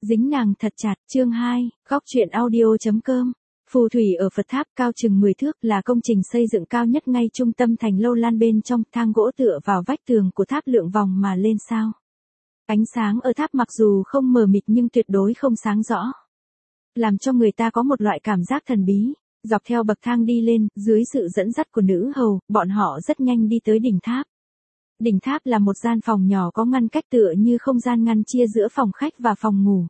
dính nàng thật chặt, chương 2, góc truyện audio.com. Phù thủy ở Phật tháp cao chừng 10 thước là công trình xây dựng cao nhất ngay trung tâm thành Lâu Lan, bên trong thang gỗ tựa vào vách tường của tháp lượn vòng mà lên sao. Ánh sáng ở tháp mặc dù không mờ mịt nhưng tuyệt đối không sáng rõ, làm cho người ta có một loại cảm giác thần bí. Dọc theo bậc thang đi lên, dưới sự dẫn dắt của nữ hầu, bọn họ rất nhanh đi tới đỉnh tháp. Đỉnh tháp là một gian phòng nhỏ có ngăn cách tựa như không gian ngăn chia giữa phòng khách và phòng ngủ.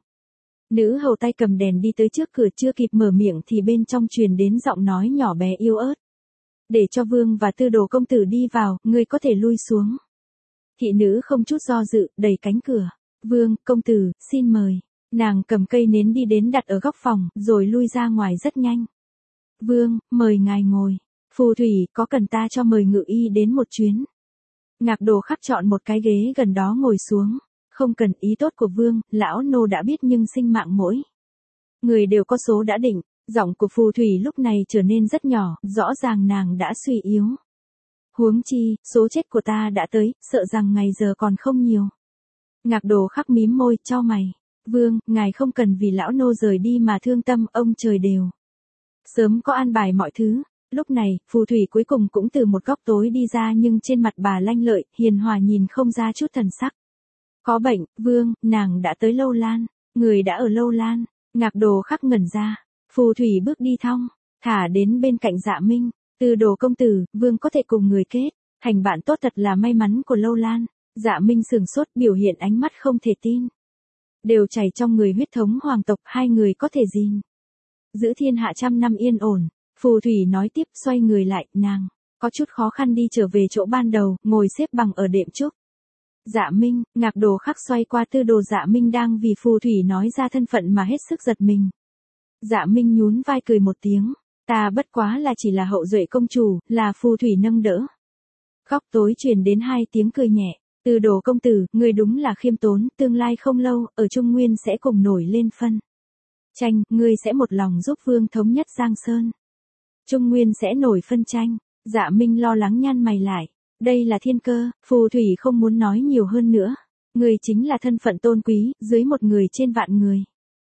Nữ hầu tay cầm đèn đi tới trước cửa, chưa kịp mở miệng thì bên trong truyền đến giọng nói nhỏ bé yếu ớt. Để cho Vương và Tư Đồ công tử đi vào, ngươi có thể lui xuống. Thị nữ không chút do dự, đẩy cánh cửa. Vương, công tử, xin mời. Nàng cầm cây nến đi đến đặt ở góc phòng, rồi lui ra ngoài rất nhanh. Vương, mời ngài ngồi. Phù thủy, có cần ta cho mời ngự y đến một chuyến? Ngạc Đồ Khắc chọn một cái ghế gần đó ngồi xuống. Không cần, ý tốt của Vương, lão nô đã biết, nhưng sinh mạng mỗi người đều có số đã định. Giọng của phù thủy lúc này trở nên rất nhỏ, rõ ràng nàng đã suy yếu. Huống chi, số chết của ta đã tới, sợ rằng ngày giờ còn không nhiều. Ngạc Đồ Khắc mím môi, chau mày. Vương, ngài không cần vì lão nô rời đi mà thương tâm, ông trời đều sớm có an bài mọi thứ. Lúc này, phù thủy cuối cùng cũng từ một góc tối đi ra, nhưng trên mặt bà lanh lợi, hiền hòa, nhìn không ra chút thần sắc. Có bệnh, Vương, nàng đã tới Lâu Lan. Người đã ở Lâu Lan. Ngạc Đồ Khắc ngẩn ra. Phù thủy bước đi thong thả đến bên cạnh Dạ Minh. Tư Đồ công tử, Vương có thể cùng người kết thành bạn tốt, thật là may mắn của Lâu Lan. Dạ Minh sửng sốt, biểu hiện ánh mắt không thể tin. Đều chảy trong người huyết thống hoàng tộc, hai người có thể gìn giữ thiên hạ trăm năm yên ổn. Phù thủy nói tiếp, xoay người lại, nàng có chút khó khăn đi trở về chỗ ban đầu, ngồi xếp bằng ở đệm trúc. Dạ Minh. Ngạc Đồ Khắc xoay qua Tư Đồ. Dạ Minh đang vì phù thủy nói ra thân phận mà hết sức giật mình. Dạ Minh nhún vai cười một tiếng. Ta bất quá là chỉ là hậu duệ công chủ, là phù thủy nâng đỡ. Góc tối truyền đến hai tiếng cười nhẹ. Tư Đồ công tử, người đúng là khiêm tốn, tương lai không lâu, ở Trung Nguyên sẽ cùng nổi lên phân tranh, ngươi sẽ một lòng giúp Vương thống nhất Giang Sơn. Trung Nguyên sẽ nổi phân tranh. Dạ Minh lo lắng nhăn mày lại. Đây là thiên cơ, phù thủy không muốn nói nhiều hơn nữa. Người chính là thân phận tôn quý, dưới một người trên vạn người.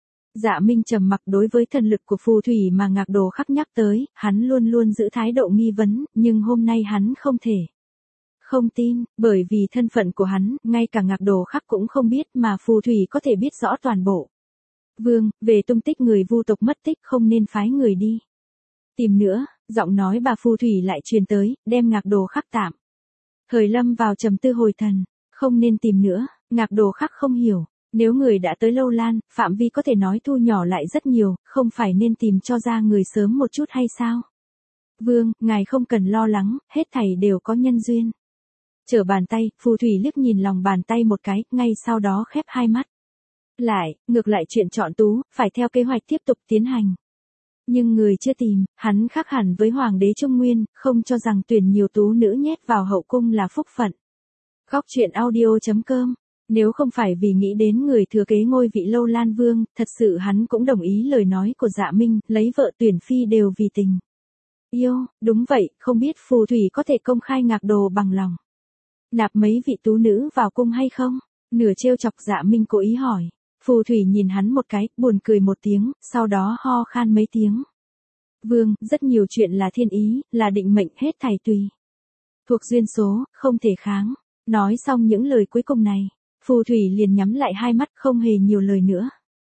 Dạ Minh trầm mặc. Đối với thần lực của phù thủy mà Ngạc Đồ Khắc nhắc tới, hắn luôn luôn giữ thái độ nghi vấn, nhưng hôm nay hắn không thể không tin, bởi vì thân phận của hắn, ngay cả Ngạc Đồ Khắc cũng không biết mà phù thủy có thể biết rõ toàn bộ. Vương, về tung tích người Vu tộc mất tích, không nên phái người đi tìm nữa. Giọng nói bà phù thủy lại truyền tới, đem Ngạc Đồ Khắc tạm thời lâm vào trầm tư hồi thần. Không nên tìm nữa. Ngạc Đồ Khắc không hiểu. Nếu người đã tới Lâu Lan, phạm vi có thể nói thu nhỏ lại rất nhiều, không phải nên tìm cho ra người sớm một chút hay sao? Vương, ngài không cần lo lắng, hết thảy đều có nhân duyên. Trở bàn tay, phù thủy liếc nhìn lòng bàn tay một cái, ngay sau đó khép hai mắt lại. Ngược lại chuyện chọn tú, phải theo kế hoạch tiếp tục tiến hành. Nhưng người chưa tìm, hắn khác hẳn với Hoàng đế Trung Nguyên, không cho rằng tuyển nhiều tú nữ nhét vào hậu cung là phúc phận. Góc truyện audio.com. Nếu không phải vì nghĩ đến người thừa kế ngôi vị Lâu Lan Vương, thật sự hắn cũng đồng ý lời nói của Dạ Minh, lấy vợ tuyển phi đều vì tình yêu. Đúng vậy, không biết phù thủy có thể công khai Ngạc Đồ bằng lòng nạp mấy vị tú nữ vào cung hay không? Nửa trêu chọc, Dạ Minh cố ý hỏi. Phù thủy nhìn hắn một cái, buồn cười một tiếng, sau đó ho khan mấy tiếng. Vương, rất nhiều chuyện là thiên ý, là định mệnh, hết thảy tùy thuộc duyên số, không thể kháng. Nói xong những lời cuối cùng này, phù thủy liền nhắm lại hai mắt, không hề nhiều lời nữa.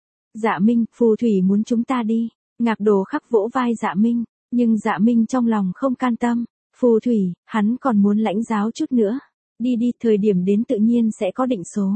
Dạ Minh, phù thủy muốn chúng ta đi. Ngạc Đồ Khắc vỗ vai Dạ Minh, nhưng Dạ Minh trong lòng không can tâm. Phù thủy, hắn còn muốn lãnh giáo chút nữa. Đi đi, thời điểm đến tự nhiên sẽ có định số.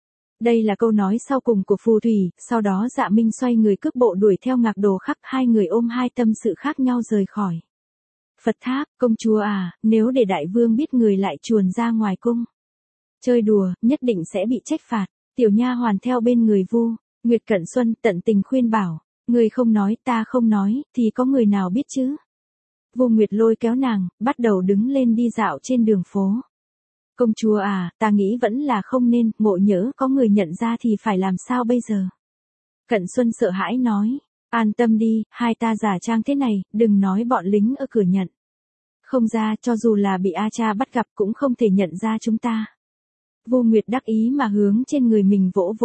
Đây là câu nói sau cùng của phù thủy, sau đó Dạ Minh xoay người cước bộ đuổi theo Ngạc Đồ Khắc, hai người ôm hai tâm sự khác nhau rời khỏi Phật tháp. Công chúa à, nếu để đại vương biết người lại chuồn ra ngoài cung chơi đùa, nhất định sẽ bị trách phạt. Tiểu nha hoàn theo bên người Vu Nguyệt Cận Xuân tận tình khuyên bảo. Người không nói, ta không nói, thì có người nào biết chứ? Vu Nguyệt lôi kéo nàng, bắt đầu đứng lên đi dạo trên đường phố. Công chúa à, ta nghĩ vẫn là không nên, ngộ nhỡ có người nhận ra thì phải làm sao bây giờ? Cận Xuân sợ hãi nói. An tâm đi, hai ta giả trang thế này, đừng nói bọn lính ở cửa nhận không ra, cho dù là bị A Cha bắt gặp cũng không thể nhận ra chúng ta. Vu Nguyệt đắc ý mà hướng trên người mình vỗ vỗ.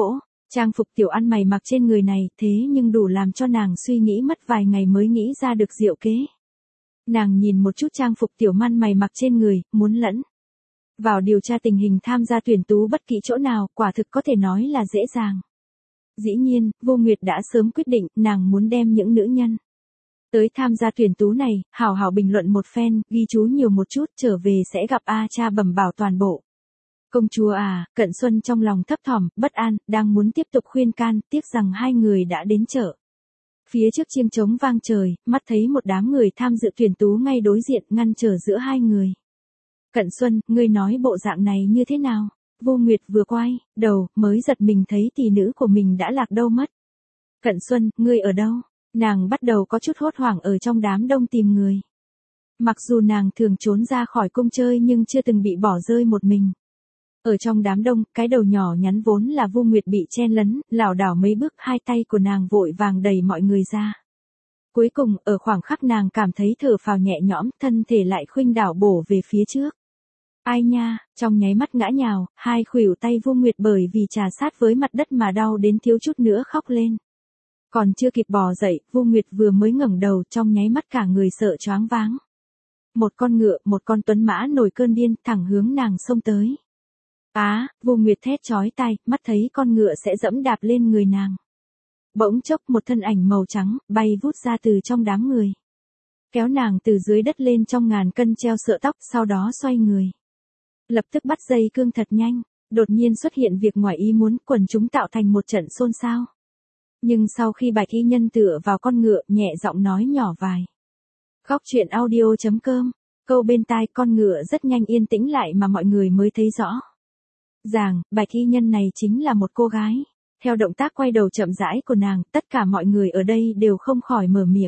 Trang phục tiểu ăn mày mặc trên người này thế nhưng đủ làm cho nàng suy nghĩ mất vài ngày mới nghĩ ra được diệu kế. Nàng nhìn một chút trang phục tiểu man mày mặc trên người, muốn lẫn vào điều tra tình hình tham gia tuyển tú bất kỳ chỗ nào, quả thực có thể nói là dễ dàng. Dĩ nhiên, Vô Nguyệt đã sớm quyết định, nàng muốn đem những nữ nhân tới tham gia tuyển tú này, hào hào bình luận một phen, ghi chú nhiều một chút, trở về sẽ gặp A Cha bẩm bảo toàn bộ. Công chúa à, Cận Xuân trong lòng thấp thỏm, bất an, đang muốn tiếp tục khuyên can, tiếc rằng hai người đã đến chợ. Phía trước chiêng trống vang trời, mắt thấy một đám người tham dự tuyển tú ngay đối diện ngăn trở giữa hai người. Cận Xuân, ngươi nói bộ dạng này như thế nào? Vô Nguyệt vừa quay đầu, mới giật mình thấy tỷ nữ của mình đã lạc đâu mất. Cận Xuân, ngươi ở đâu? Nàng bắt đầu có chút hốt hoảng ở trong đám đông tìm người. Mặc dù nàng thường trốn ra khỏi cung chơi nhưng chưa từng bị bỏ rơi một mình. Ở trong đám đông, cái đầu nhỏ nhắn vốn là Vô Nguyệt bị chen lấn, lảo đảo mấy bước, hai tay của nàng vội vàng đẩy mọi người ra. Cuối cùng, ở khoảng khắc nàng cảm thấy thở phào nhẹ nhõm, thân thể lại khuynh đảo bổ về phía trước. Ai nha, trong nháy mắt ngã nhào, hai khuỷu tay Vô Nguyệt bởi vì trà sát với mặt đất mà đau đến thiếu chút nữa khóc lên. Còn chưa kịp bò dậy, Vô Nguyệt vừa mới ngẩng đầu, trong nháy mắt cả người sợ choáng váng. Một con ngựa, một con tuấn mã nổi cơn điên, thẳng hướng nàng xông tới. Vô Nguyệt thét chói tai, mắt thấy con ngựa sẽ dẫm đạp lên người nàng. Bỗng chốc một thân ảnh màu trắng, bay vút ra từ trong đám người. Kéo nàng từ dưới đất lên trong ngàn cân treo sợi tóc, sau đó xoay người. Lập tức bắt dây cương thật nhanh, đột nhiên xuất hiện việc ngoài ý muốn, quần chúng tạo thành một trận xôn xao. Nhưng sau khi Bạch Y Nhân tựa vào con ngựa, nhẹ giọng nói nhỏ vài. Góc truyện audio.com, câu bên tai con ngựa rất nhanh yên tĩnh lại mà mọi người mới thấy rõ. Bạch Y Nhân này chính là một cô gái. Theo động tác quay đầu chậm rãi của nàng, tất cả mọi người ở đây đều không khỏi mở miệng.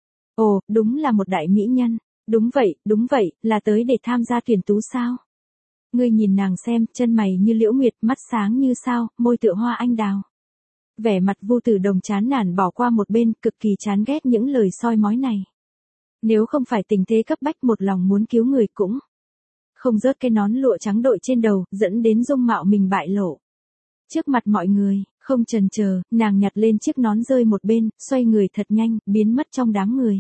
Ồ, đúng là một đại mỹ nhân. Đúng vậy, là tới để tham gia tuyển tú sao? Ngươi nhìn nàng xem, chân mày như liễu nguyệt, mắt sáng như sao, môi tựa hoa anh đào. Vẻ mặt Vu Tử Đồng chán nản bỏ qua một bên, cực kỳ chán ghét những lời soi mói này. Nếu không phải tình thế cấp bách một lòng muốn cứu người cũng không rớt cái nón lụa trắng đội trên đầu, dẫn đến dung mạo mình bại lộ. Trước mặt mọi người, không chần chờ, nàng nhặt lên chiếc nón rơi một bên, xoay người thật nhanh, biến mất trong đám người.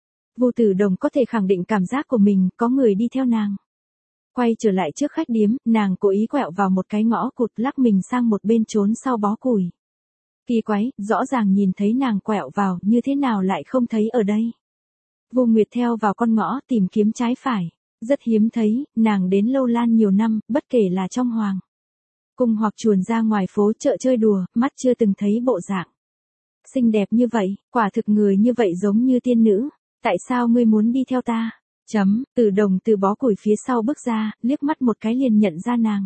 Vu Tử Đồng có thể khẳng định cảm giác của mình, có người đi theo nàng. Quay trở lại trước khách điếm, nàng cố ý quẹo vào một cái ngõ cụt, lắc mình sang một bên trốn sau bó củi. Kỳ quái, rõ ràng nhìn thấy nàng quẹo vào, như thế nào lại không thấy ở đây. Vô Nguyệt theo vào con ngõ tìm kiếm trái phải. Rất hiếm thấy, nàng đến Lâu Lan nhiều năm, bất kể là trong hoàng cung hoặc chuồn ra ngoài phố chợ chơi đùa, mắt chưa từng thấy bộ dạng xinh đẹp như vậy, quả thực người như vậy giống như tiên nữ. Tại sao ngươi muốn đi theo ta? Tử Đồng từ bó củi phía sau bước ra, liếc mắt một cái liền nhận ra nàng.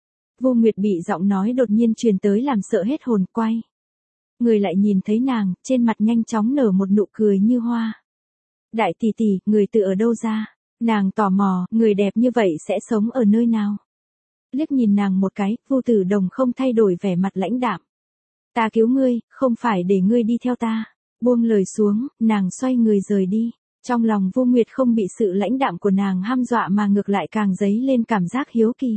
Vô Nguyệt bị giọng nói đột nhiên truyền tới làm sợ hết hồn, quay người lại nhìn thấy nàng, trên mặt nhanh chóng nở một nụ cười như hoa. Đại tỷ tỷ, người từ ở đâu ra? Nàng tò mò, người đẹp như vậy sẽ sống ở nơi nào? Liếc nhìn nàng một cái, Vu Tử Đồng không thay đổi vẻ mặt lãnh đạm. Ta cứu ngươi, không phải để ngươi đi theo ta. Buông lời xuống, nàng xoay người rời đi. Trong lòng Vô Nguyệt không bị sự lãnh đạm của nàng hăm dọa mà ngược lại càng dấy lên cảm giác hiếu kỳ.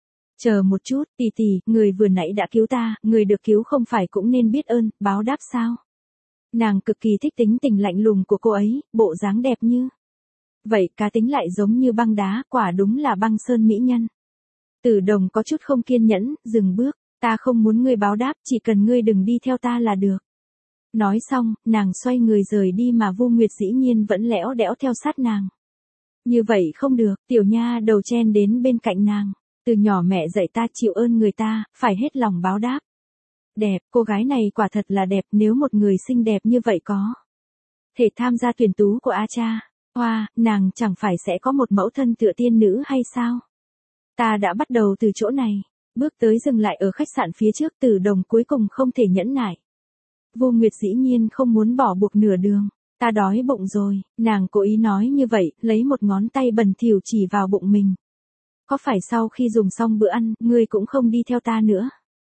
Chờ một chút, tỷ tỷ, người vừa nãy đã cứu ta, người được cứu không phải cũng nên biết ơn, báo đáp sao? Nàng cực kỳ thích tính tình lạnh lùng của cô ấy, bộ dáng đẹp như vậy, cá tính lại giống như băng đá, quả đúng là băng sơn mỹ nhân. Tử Đồng có chút không kiên nhẫn, dừng bước, ta không muốn ngươi báo đáp, chỉ cần ngươi đừng đi theo ta là được. Nói xong, nàng xoay người rời đi mà Vô Nguyệt dĩ nhiên vẫn lẽo đẽo theo sát nàng. Như vậy không được, tiểu nha đầu chen đến bên cạnh nàng. Từ nhỏ mẹ dạy ta chịu ơn người ta, phải hết lòng báo đáp. Đẹp, cô gái này quả thật là đẹp, nếu một người xinh đẹp như vậy có thể tham gia tuyển tú của A Cha. Nàng chẳng phải sẽ có một mẫu thân tựa tiên nữ hay sao? Ta đã bắt đầu từ chỗ này, bước tới dừng lại ở khách sạn phía trước. Tử Đồng cuối cùng không thể nhẫn nại. Vô Nguyệt dĩ nhiên không muốn bỏ buộc nửa đường. Ta đói bụng rồi, nàng cố ý nói như vậy, lấy một ngón tay bẩn thỉu chỉ vào bụng mình. Có phải sau khi dùng xong bữa ăn, ngươi cũng không đi theo ta nữa?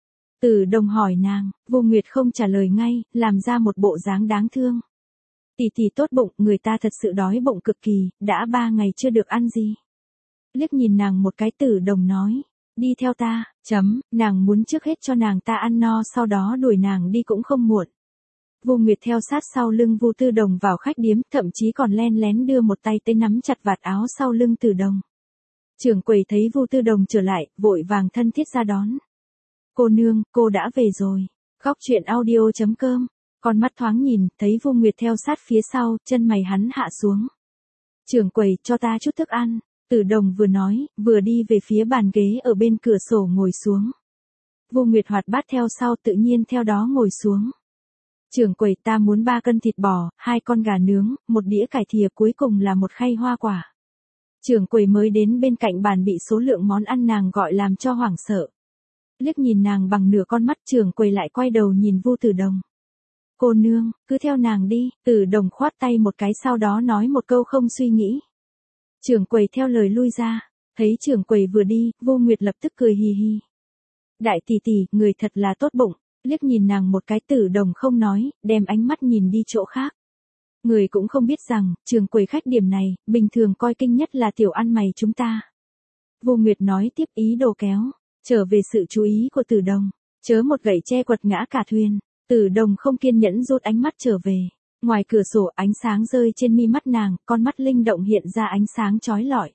Tử Đồng hỏi nàng, Vô Nguyệt không trả lời ngay, làm ra một bộ dáng đáng thương. Tỷ tỷ tốt bụng, người ta thật sự đói bụng cực kỳ, đã 3 ngày chưa được ăn gì. Liếc nhìn nàng một cái, Tử Đồng nói, Đi theo ta, nàng muốn trước hết cho nàng ta ăn no sau đó đuổi nàng đi cũng không muộn. Vu Nguyệt theo sát sau lưng Vu Tư Đồng vào khách điếm, thậm chí còn len lén đưa một tay tới nắm chặt vạt áo sau lưng Tử Đồng. Trưởng quầy thấy Vu Tư Đồng trở lại, vội vàng thân thiết ra đón. Cô nương, cô đã về rồi. Góc truyện audio.com. Con mắt thoáng nhìn, thấy Vu Nguyệt theo sát phía sau, chân mày hắn hạ xuống. Trưởng quầy, cho ta chút thức ăn. Tử Đồng vừa nói, vừa đi về phía bàn ghế ở bên cửa sổ ngồi xuống. Vu Nguyệt hoạt bát theo sau tự nhiên theo đó ngồi xuống. Trưởng quầy, ta muốn 3 cân thịt bò, 2 con gà nướng, 1 đĩa cải thìa, cuối cùng là 1 khay hoa quả. Trưởng quầy mới đến bên cạnh bàn bị số lượng món ăn nàng gọi làm cho hoảng sợ. Liếc nhìn nàng bằng nửa con mắt, trưởng quầy lại quay đầu nhìn Vu Tử Đồng. Cô nương, cứ theo nàng đi. Tử Đồng khoát tay một cái sau đó nói một câu không suy nghĩ. Trưởng quầy theo lời lui ra. Thấy trưởng quầy vừa đi, Vu Nguyệt lập tức cười hì hì. Đại tỷ tỷ, người thật là tốt bụng. Liếc nhìn nàng một cái, Tử Đồng không nói, đem ánh mắt nhìn đi chỗ khác. Người cũng không biết rằng, trưởng quầy khách điểm này, bình thường coi kinh nhất là tiểu ăn mày chúng ta. Vu Nguyệt nói tiếp, ý đồ kéo trở về sự chú ý của Tử Đồng. Chớ một gậy che quật ngã cả thuyền. Tử Đồng không kiên nhẫn rút ánh mắt trở về. Ngoài cửa sổ ánh sáng rơi trên mi mắt nàng, con mắt linh động hiện ra ánh sáng chói lọi.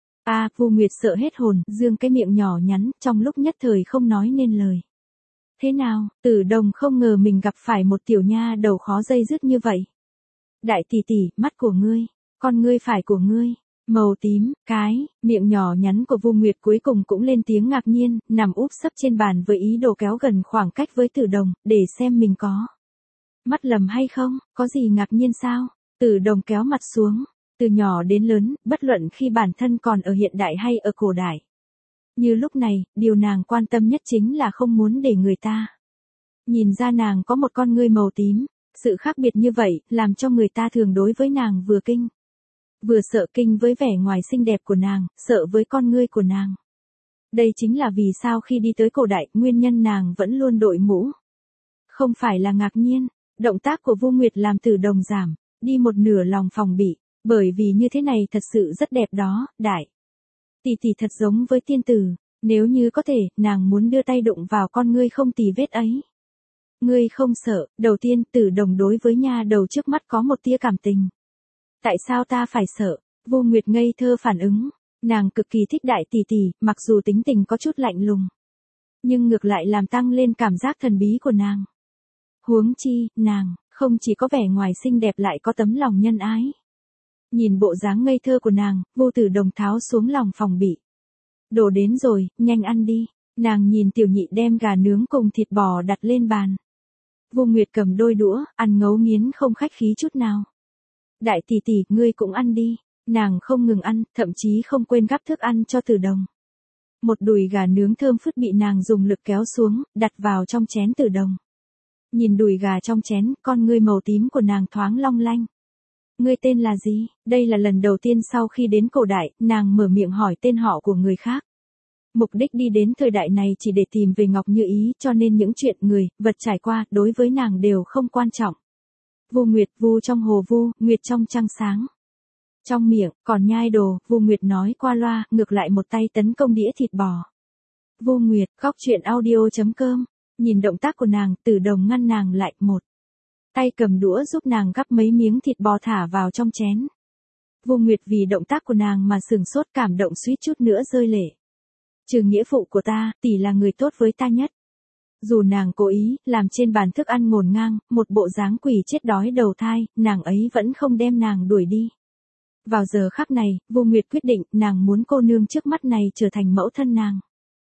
Vu Nguyệt sợ hết hồn, dương cái miệng nhỏ nhắn, trong lúc nhất thời không nói nên lời. Thế nào, Tử Đồng không ngờ mình gặp phải một tiểu nha đầu khó dây dứt như vậy. Đại tỷ tỷ, mắt của ngươi, con ngươi phải của ngươi, màu tím, miệng nhỏ nhắn của Vu Nguyệt cuối cùng cũng lên tiếng ngạc nhiên, nằm úp sấp trên bàn với ý đồ kéo gần khoảng cách với Tử Đồng, để xem mình có mắt lầm hay không, có gì ngạc nhiên sao? Tử Đồng kéo mặt xuống, từ nhỏ đến lớn, bất luận khi bản thân còn ở hiện đại hay ở cổ đại. Như lúc này, điều nàng quan tâm nhất chính là không muốn để người ta nhìn ra nàng có một con ngươi màu tím. Sự khác biệt như vậy, làm cho người ta thường đối với nàng vừa kinh, vừa sợ, kinh với vẻ ngoài xinh đẹp của nàng, sợ với con ngươi của nàng. Đây chính là vì sao khi đi tới cổ đại, nguyên nhân nàng vẫn luôn đội mũ. Không phải là ngạc nhiên, động tác của Vu Nguyệt làm Tử Đồng giảm, đi một nửa lòng phòng bị, bởi vì như thế này thật sự rất đẹp đó, đại tỷ tỷ thật giống với tiên tử, nếu như có thể, nàng muốn đưa tay đụng vào con ngươi không tì vết ấy. Ngươi không sợ? Đầu tiên, Tử Đồng đối với nha đầu trước mắt có một tia cảm tình. Tại sao ta phải sợ? Vu Nguyệt ngây thơ phản ứng. Nàng cực kỳ thích đại tỷ tỷ, mặc dù tính tình có chút lạnh lùng, nhưng ngược lại làm tăng lên cảm giác thần bí của nàng. Huống chi, nàng không chỉ có vẻ ngoài xinh đẹp lại có tấm lòng nhân ái. Nhìn bộ dáng ngây thơ của nàng, Vu Tử Đồng tháo xuống lòng phòng bị. Đồ đến rồi, nhanh ăn đi. Nàng nhìn tiểu nhị đem gà nướng cùng thịt bò đặt lên bàn. Vu Nguyệt cầm đôi đũa, ăn ngấu nghiến không khách khí chút nào. Đại tỷ tỷ, ngươi cũng ăn đi. Nàng không ngừng ăn, thậm chí không quên gắp thức ăn cho Tử Đồng. Một đùi gà nướng thơm phức bị nàng dùng lực kéo xuống, đặt vào trong chén Tử Đồng. Nhìn đùi gà trong chén, con ngươi màu tím của nàng thoáng long lanh. Ngươi tên là gì? Đây là lần đầu tiên sau khi đến cổ đại, nàng mở miệng hỏi tên họ của người khác. Mục đích đi đến thời đại này chỉ để tìm về Ngọc Như Ý, cho nên những chuyện người, vật trải qua, đối với nàng đều không quan trọng. Vu Nguyệt, Vu trong hồ Vu, Nguyệt trong trăng sáng. Trong miệng, còn nhai đồ, Vu Nguyệt nói qua loa, ngược lại một tay tấn công đĩa thịt bò. Vu Nguyệt, góc truyện audio.com. Nhìn động tác của nàng, Tử Đồng ngăn nàng lại, một tay cầm đũa giúp nàng gắp mấy miếng thịt bò thả vào trong chén. Vu Nguyệt vì động tác của nàng mà sửng sốt, cảm động suýt chút nữa rơi lệ. Trừ nghĩa phụ của ta, tỷ là người tốt với ta nhất. Dù nàng cố ý, làm trên bàn thức ăn ngổn ngang, một bộ dáng quỷ chết đói đầu thai, nàng ấy vẫn không đem nàng đuổi đi. Vào giờ khắc này, Vu Nguyệt quyết định, nàng muốn cô nương trước mắt này trở thành mẫu thân nàng.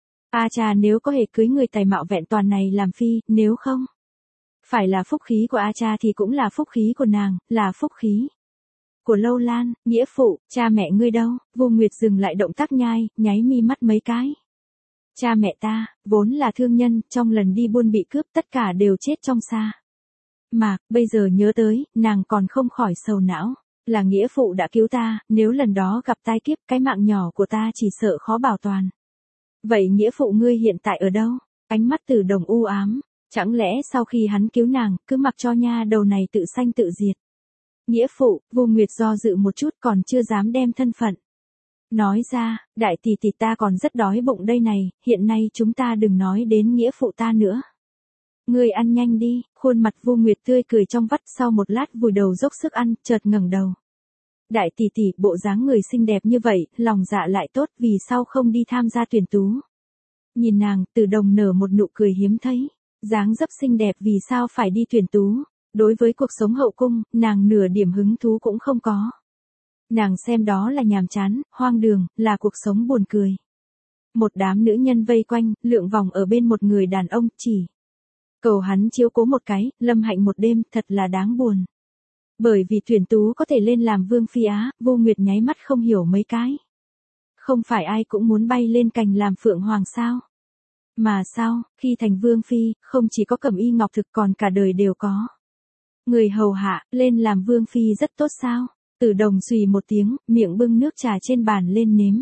Cha nếu có hề cưới người tài mạo vẹn toàn này làm phi, nếu không phải là phúc khí của cha thì cũng là phúc khí của nàng, là phúc khí của Lâu Lan. Nghĩa phụ, cha mẹ ngươi đâu? Vu Nguyệt dừng lại động tác nhai, nháy mi mắt mấy cái. Cha mẹ ta, vốn là thương nhân, trong lần đi buôn bị cướp tất cả đều chết trong sa mạc, bây giờ nhớ tới, nàng còn không khỏi sầu não. Là nghĩa phụ đã cứu ta, nếu lần đó gặp tai kiếp, cái mạng nhỏ của ta chỉ sợ khó bảo toàn. Vậy nghĩa phụ ngươi hiện tại ở đâu? Ánh mắt Tử Đồng u ám, chẳng lẽ sau khi hắn cứu nàng, cứ mặc cho nha đầu này tự sanh tự diệt? Nghĩa phụ, Vu Nguyệt do dự một chút còn chưa dám đem thân phận Nói ra, đại tỷ tỷ ta còn rất đói bụng đây này, hiện nay chúng ta đừng nói đến nghĩa phụ ta nữa. Ngươi ăn nhanh đi, khuôn mặt Vu Nguyệt tươi cười trong vắt sau một lát vùi đầu dốc sức ăn, chợt ngẩng đầu. Đại tỷ tỷ, bộ dáng người xinh đẹp như vậy, lòng dạ lại tốt, vì sao không đi tham gia tuyển tú. Nhìn nàng, Từ Đồng nở một nụ cười hiếm thấy, dáng dấp xinh đẹp vì sao phải đi tuyển tú. Đối với cuộc sống hậu cung, nàng nửa điểm hứng thú cũng không có. Nàng xem đó là nhàm chán, hoang đường, là cuộc sống buồn cười. Một đám nữ nhân vây quanh, lượn vòng ở bên một người đàn ông, chỉ cầu hắn chiếu cố một cái, lâm hạnh một đêm, thật là đáng buồn. Bởi vì tuyển tú có thể lên làm vương phi á, Vô Nguyệt nháy mắt không hiểu mấy cái. Không phải ai cũng muốn bay lên cành làm phượng hoàng sao? Mà sao, khi thành vương phi, không chỉ có cẩm y ngọc thực còn cả đời đều có. Người hầu hạ, lên làm vương phi rất tốt sao? Từ Đồng xùy một tiếng, miệng bưng nước trà trên bàn lên nếm.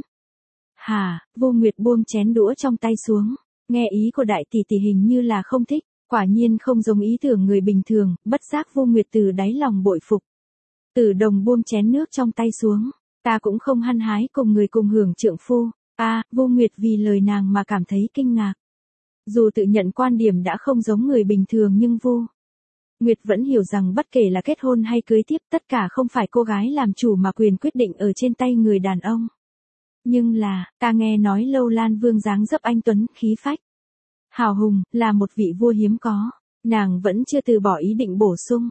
Hà, Vô Nguyệt buông chén đũa trong tay xuống, nghe ý của đại tỷ tỷ hình như là không thích, quả nhiên không giống ý tưởng người bình thường, bất giác Vô Nguyệt từ đáy lòng bội phục. Từ Đồng buông chén nước trong tay xuống, ta cũng không hăng hái cùng người cùng hưởng trượng phu. Vô Nguyệt vì lời nàng mà cảm thấy kinh ngạc. Dù tự nhận quan điểm đã không giống người bình thường nhưng Vô Nguyệt vẫn hiểu rằng bất kể là kết hôn hay cưới tiếp, tất cả không phải cô gái làm chủ mà quyền quyết định ở trên tay người đàn ông. Nhưng là, ta nghe nói Lâu Lan Vương dáng dấp anh tuấn, khí phách hào hùng, là một vị vua hiếm có. Nàng vẫn chưa từ bỏ ý định bổ sung.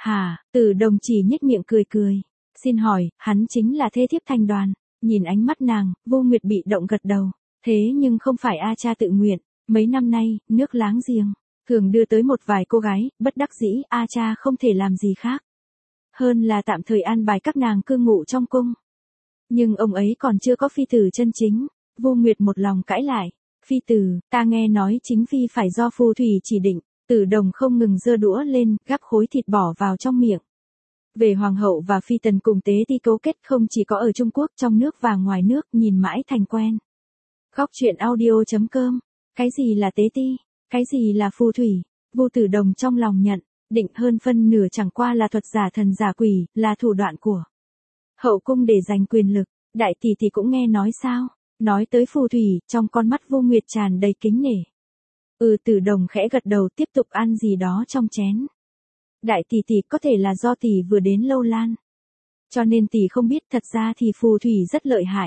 Từ Đồng chỉ nhếch miệng cười cười. Xin hỏi, hắn chính là thê thiếp Thành Đoàn. Nhìn ánh mắt nàng, Vô Nguyệt bị động gật đầu. Thế nhưng không phải A cha tự nguyện. Mấy năm nay, nước láng giềng thường đưa tới một vài cô gái, bất đắc dĩ A cha không thể làm gì khác hơn là tạm thời an bài các nàng cư ngụ trong cung. Nhưng ông ấy còn chưa có phi tử chân chính. Vô Nguyệt một lòng cãi lại. Phi tử, ta nghe nói chính phi phải do phù thủy chỉ định. Từ Đồng không ngừng giơ đũa lên, gắp khối thịt bỏ vào trong miệng. Về hoàng hậu và phi tần cùng tế ti cấu kết không chỉ có ở Trung Quốc, trong nước và ngoài nước, nhìn mãi thành quen. Góc truyện audio.com. Cái gì là tế ti? Cái gì là phù thủy? Vô Tử Đồng trong lòng nhận, định hơn phân nửa chẳng qua là thuật giả thần giả quỷ, là thủ đoạn của hậu cung để giành quyền lực. Đại tỷ tỷ cũng nghe nói sao? Nói tới phù thủy, trong con mắt Vô Nguyệt tràn đầy kính nể. Tử Đồng khẽ gật đầu tiếp tục ăn gì đó trong chén. Đại tỷ tỷ, có thể là do tỷ vừa đến Lâu Lan, cho nên tỷ không biết, thật ra thì phù thủy rất lợi hại.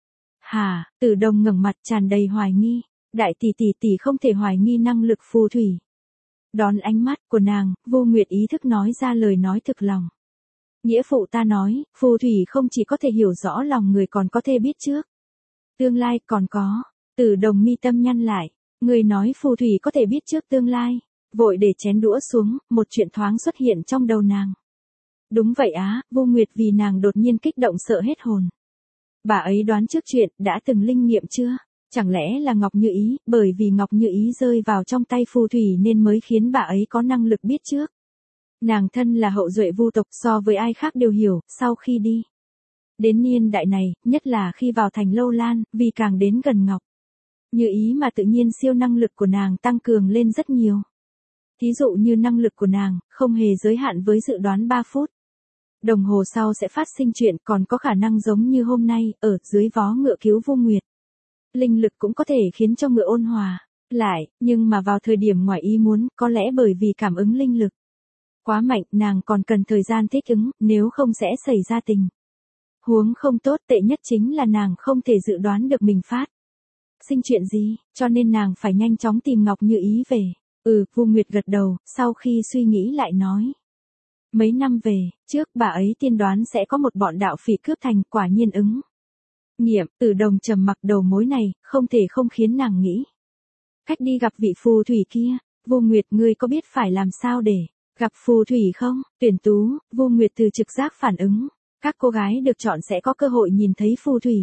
Tử Đồng ngẩng mặt tràn đầy hoài nghi. Đại tỷ tỷ không thể hoài nghi năng lực phù thủy. Đón ánh mắt của nàng, Vô Nguyệt ý thức nói ra lời nói thực lòng. Nghĩa phụ ta nói, phù thủy không chỉ có thể hiểu rõ lòng người còn có thể biết trước tương lai, còn có. Tử Đồng mi tâm nhăn lại. Người nói phù thủy có thể biết trước tương lai. Vội để chén đũa xuống, một chuyện thoáng xuất hiện trong đầu nàng. Đúng vậy á, Vô Nguyệt vì nàng đột nhiên kích động sợ hết hồn. Bà ấy đoán trước chuyện, đã từng linh nghiệm chưa? Chẳng lẽ là Ngọc Như Ý, bởi vì Ngọc Như Ý rơi vào trong tay phù thủy nên mới khiến bà ấy có năng lực biết trước. Nàng thân là hậu duệ Vu tộc, so với ai khác đều hiểu, sau khi đi đến niên đại này, nhất là khi vào thành Lâu Lan, vì càng đến gần Ngọc Như Ý mà tự nhiên siêu năng lực của nàng tăng cường lên rất nhiều. Thí dụ như năng lực của nàng, không hề giới hạn với dự đoán 3 phút. Đồng hồ sau sẽ phát sinh chuyện, còn có khả năng giống như hôm nay, ở dưới vó ngựa cứu Vô Nguyệt. Linh lực cũng có thể khiến cho ngựa ôn hòa lại, nhưng mà vào thời điểm ngoài ý muốn, có lẽ bởi vì cảm ứng linh lực quá mạnh, nàng còn cần thời gian thích ứng, nếu không sẽ xảy ra tình huống không tốt. Tệ nhất chính là nàng không thể dự đoán được mình phát sinh chuyện gì, cho nên nàng phải nhanh chóng tìm Ngọc Như Ý về. Vô Nguyệt gật đầu, sau khi suy nghĩ lại nói. Mấy năm về trước, bà ấy tiên đoán sẽ có một bọn đạo phỉ cướp thành, quả nhiên ứng nghiệm. Tử Đồng trầm mặc, đầu mối này không thể không khiến nàng nghĩ cách đi gặp vị phù thủy kia. Vô Nguyệt, ngươi có biết phải làm sao để gặp phù thủy không? Tuyển tú. Vô Nguyệt từ trực giác phản ứng, các cô gái được chọn sẽ có cơ hội nhìn thấy phù thủy.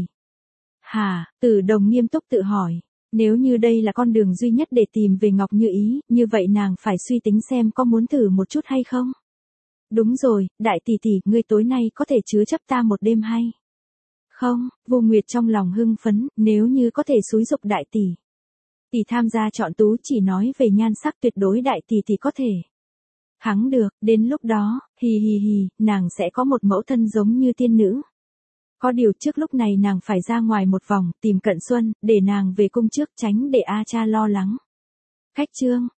Tử Đồng nghiêm túc tự hỏi, nếu như đây là con đường duy nhất để tìm về Ngọc Như Ý, như vậy nàng phải suy tính xem có muốn thử một chút hay không. Đúng rồi, đại tỷ tỷ, ngươi tối nay có thể chứa chấp ta một đêm hay không? Vô Nguyệt trong lòng hưng phấn, nếu như có thể xúi giục đại tỷ tham gia chọn tú, chỉ nói về nhan sắc tuyệt đối đại tỷ có thể thắng được, đến lúc đó, nàng sẽ có một mẫu thân giống như tiên nữ. Có điều trước lúc này nàng phải ra ngoài một vòng, tìm Cận Xuân, để nàng về cung trước tránh để A Cha lo lắng. Khách Trương,